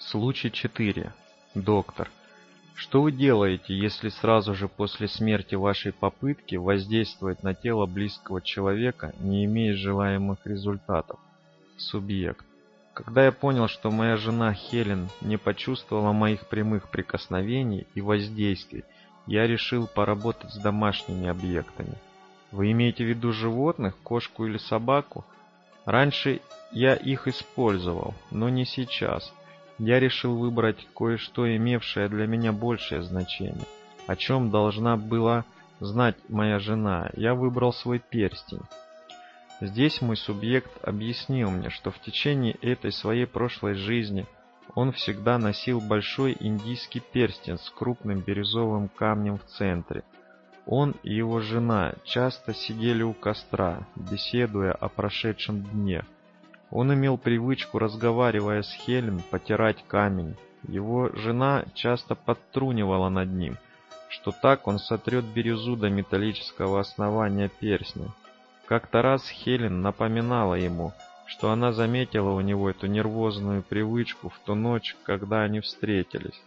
Случай 4. Доктор. Что вы делаете, если сразу же после смерти вашей попытки воздействовать на тело близкого человека не имея желаемых результатов? Субъект. Когда я понял, что моя жена Хелен не почувствовала моих прямых прикосновений и воздействий, я решил поработать с домашними объектами. Вы имеете в виду животных, кошку или собаку? Раньше я их использовал, но не сейчас. Я решил выбрать кое-что, имевшее для меня большее значение. О чем должна была знать моя жена? Я выбрал свой перстень. Здесь мой субъект объяснил мне, что в течение этой своей прошлой жизни он всегда носил большой индийский перстень с крупным бирюзовым камнем в центре. Он и его жена часто сидели у костра, беседуя о прошедшем дне. Он имел привычку, разговаривая с Хелен, потирать камень. Его жена часто подтрунивала над ним, что так он сотрет бирюзу до металлического основания перстня. Как-то раз Хелен напоминала ему, что она заметила у него эту нервозную привычку в ту ночь, когда они встретились.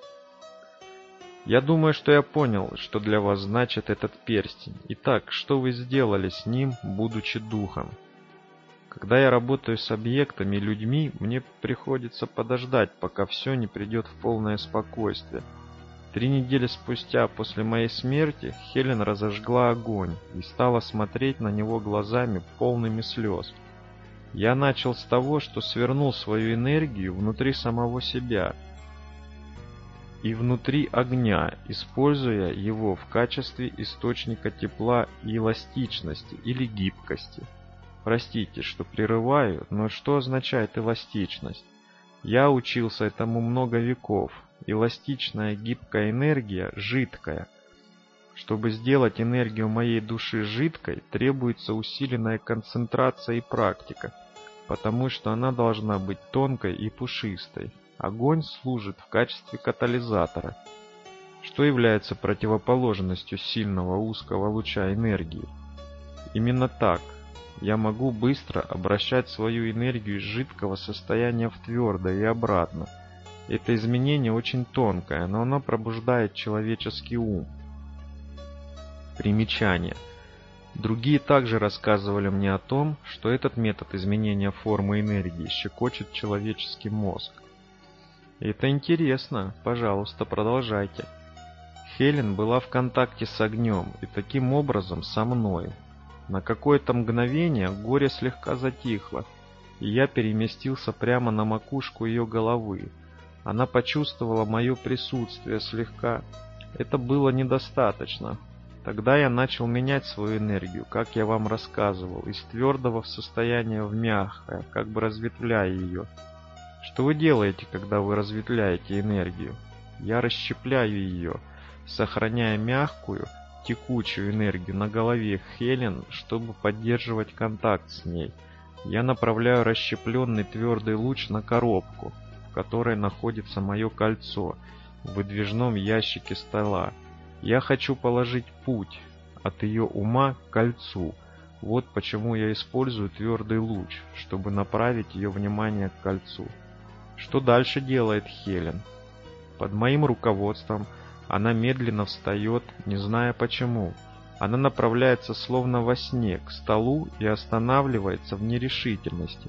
«Я думаю, что я понял, что для вас значит этот перстень. Итак, что вы сделали с ним, будучи духом?» Когда я работаю с объектами и людьми, мне приходится подождать, пока все не придет в полное спокойствие. 3 недели спустя после моей смерти Хелен разожгла огонь и стала смотреть на него глазами, полными слез. Я начал с того, что свернул свою энергию внутри самого себя и внутри огня, используя его в качестве источника тепла и эластичности или гибкости. Простите, что прерываю, но что означает эластичность? Я учился этому много веков. Эластичная гибкая энергия жидкая. Чтобы сделать энергию моей души жидкой, требуется усиленная концентрация и практика, потому что она должна быть тонкой и пушистой. Огонь служит в качестве катализатора, что является противоположностью сильного узкого луча энергии. Именно так я могу быстро обращать свою энергию из жидкого состояния в твердое и обратно. Это изменение очень тонкое, но оно пробуждает человеческий ум. Примечание. Другие также рассказывали мне о том, что этот метод изменения формы энергии щекочет человеческий мозг. Это интересно. Пожалуйста, продолжайте. Хелен была в контакте с огнем и таким образом со мной. На какое-то мгновение горе слегка затихло, и я переместился прямо на макушку ее головы. Она почувствовала мое присутствие слегка. Это было недостаточно. Тогда я начал менять свою энергию, как я вам рассказывал, из твердого в состояние в мягкое, как бы разветвляя ее. Что вы делаете, когда вы разветвляете энергию? Я расщепляю ее, сохраняя мягкую, текучую энергию на голове Хелен, чтобы поддерживать контакт с ней. Я направляю расщепленный твердый луч на коробку, в которой находится мое кольцо, в выдвижном ящике стола. Я хочу положить путь от ее ума к кольцу. Вот почему я использую твердый луч, чтобы направить ее внимание к кольцу. Что дальше делает Хелен? Под моим руководством она медленно встает, не зная почему. Она направляется словно во сне к столу и останавливается в нерешительности.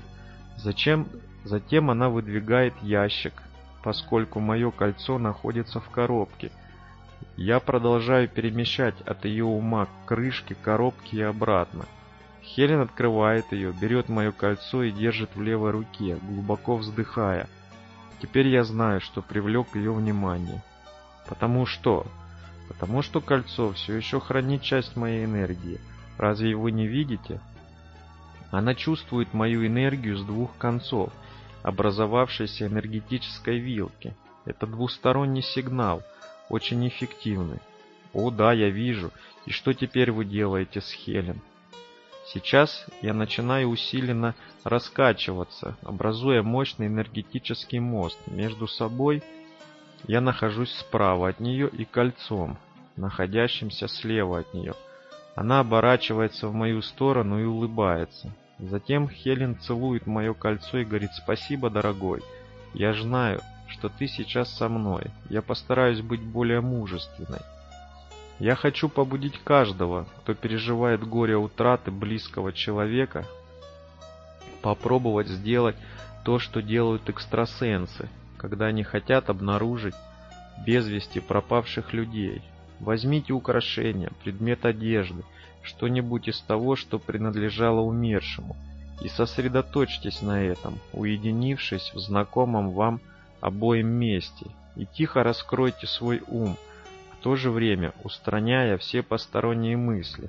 Затем она выдвигает ящик, поскольку мое кольцо находится в коробке. Я продолжаю перемещать от ее ума к крышке коробки и обратно. Хелен открывает ее, берет мое кольцо и держит в левой руке, глубоко вздыхая. Теперь я знаю, что привлек ее внимание. Потому что кольцо все еще хранит часть моей энергии. Разве вы не видите? Она чувствует мою энергию с 2 концов, образовавшейся энергетической вилки. Это двусторонний сигнал, очень эффективный. О да, я вижу. И что теперь вы делаете с Хелен? Сейчас я начинаю усиленно раскачиваться, образуя мощный энергетический мост между собой. Я нахожусь справа от нее и кольцом, находящимся слева от нее. Она оборачивается в мою сторону и улыбается. Затем Хелен целует мое кольцо и говорит: «Спасибо, дорогой. Я знаю, что ты сейчас со мной. Я постараюсь быть более мужественной. Я хочу побудить каждого, кто переживает горе утраты близкого человека, попробовать сделать то, что делают экстрасенсы, когда они хотят обнаружить без вести пропавших людей. Возьмите украшения, предмет одежды, что-нибудь из того, что принадлежало умершему, и сосредоточьтесь на этом, уединившись в знакомом вам обоим месте, и тихо раскройте свой ум, в то же время устраняя все посторонние мысли.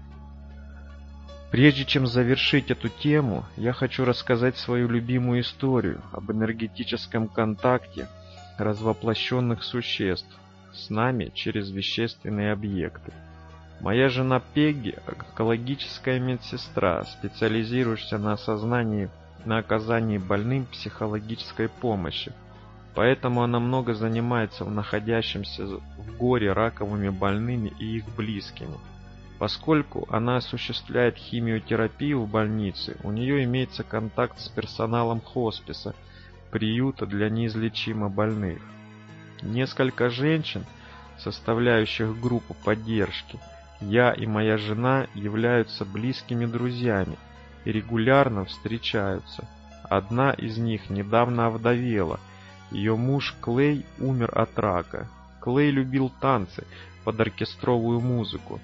Прежде чем завершить эту тему, я хочу рассказать свою любимую историю об энергетическом контакте развоплощенных существ с нами через вещественные объекты. Моя жена Пегги – онкологическая медсестра, специализирующаяся на оказании больным психологической помощи. Поэтому она много занимается находящимся в горе раковыми больными и их близкими. Поскольку она осуществляет химиотерапию в больнице, у нее имеется контакт с персоналом хосписа, приюта для неизлечимо больных. Несколько женщин, составляющих группу поддержки, я и моя жена являются близкими друзьями и регулярно встречаются. Одна из них недавно овдовела. Ее муж Клей умер от рака. Клей любил танцы под оркестровую музыку.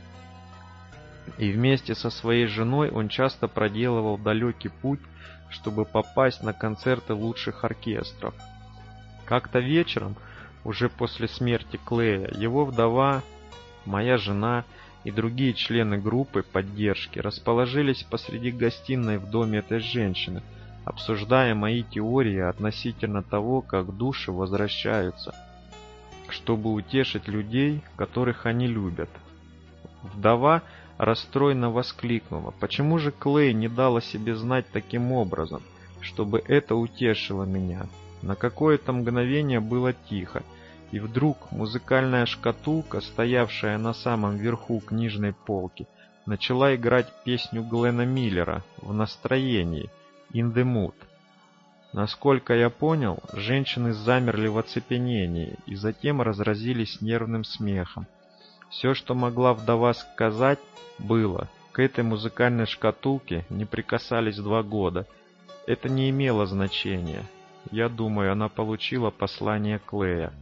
И вместе со своей женой он часто проделывал далекий путь, чтобы попасть на концерты лучших оркестров. Как-то вечером, уже после смерти Клея, его вдова, моя жена и другие члены группы поддержки расположились посреди гостиной в доме этой женщины, обсуждая мои теории относительно того, как души возвращаются, чтобы утешить людей, которых они любят. Вдова расстроенно воскликнула: «Почему же Клей не дал о себе знать таким образом, чтобы это утешило меня?» На какое-то мгновение было тихо, и вдруг музыкальная шкатулка, стоявшая на самом верху книжной полки, начала играть песню Глена Миллера в настроении «In the Mood». Насколько я понял, женщины замерли в оцепенении и затем разразились нервным смехом. Все, что могла вдова сказать, было: к этой музыкальной шкатулке не прикасались 2 года. Это не имело значения. Я думаю, она получила послание Клея.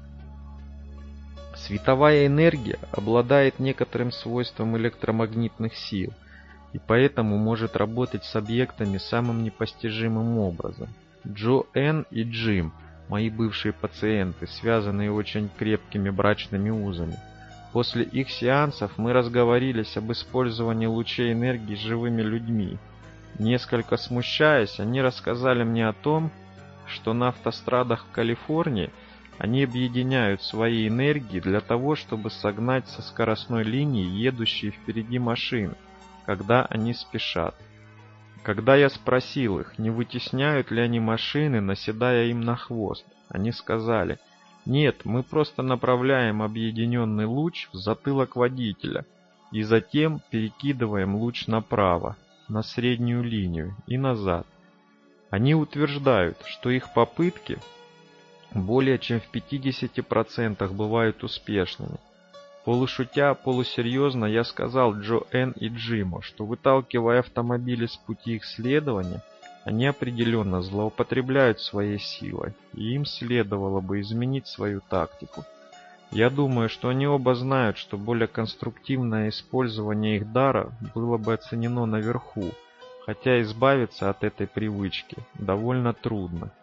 Световая энергия обладает некоторым свойством электромагнитных сил и поэтому может работать с объектами самым непостижимым образом. Джоэн и Джим, мои бывшие пациенты, связанные очень крепкими брачными узами. После их сеансов мы разговорились об использовании лучей энергии живыми людьми. Несколько смущаясь, они рассказали мне о том, что на автострадах в Калифорнии они объединяют свои энергии для того, чтобы согнать со скоростной линии едущие впереди машины, когда они спешат. Когда я спросил их, не вытесняют ли они машины, наседая им на хвост, они сказали: «Нет, мы просто направляем объединенный луч в затылок водителя и затем перекидываем луч направо, на среднюю линию и назад». Они утверждают, что их попытки более чем в 50% бывают успешными. Полушутя, полусерьезно я сказал Джоэн и Джиму, что, выталкивая автомобили с пути их следования, они определенно злоупотребляют своей силой, и им следовало бы изменить свою тактику. Я думаю, что они оба знают, что более конструктивное использование их дара было бы оценено наверху, хотя избавиться от этой привычки довольно трудно.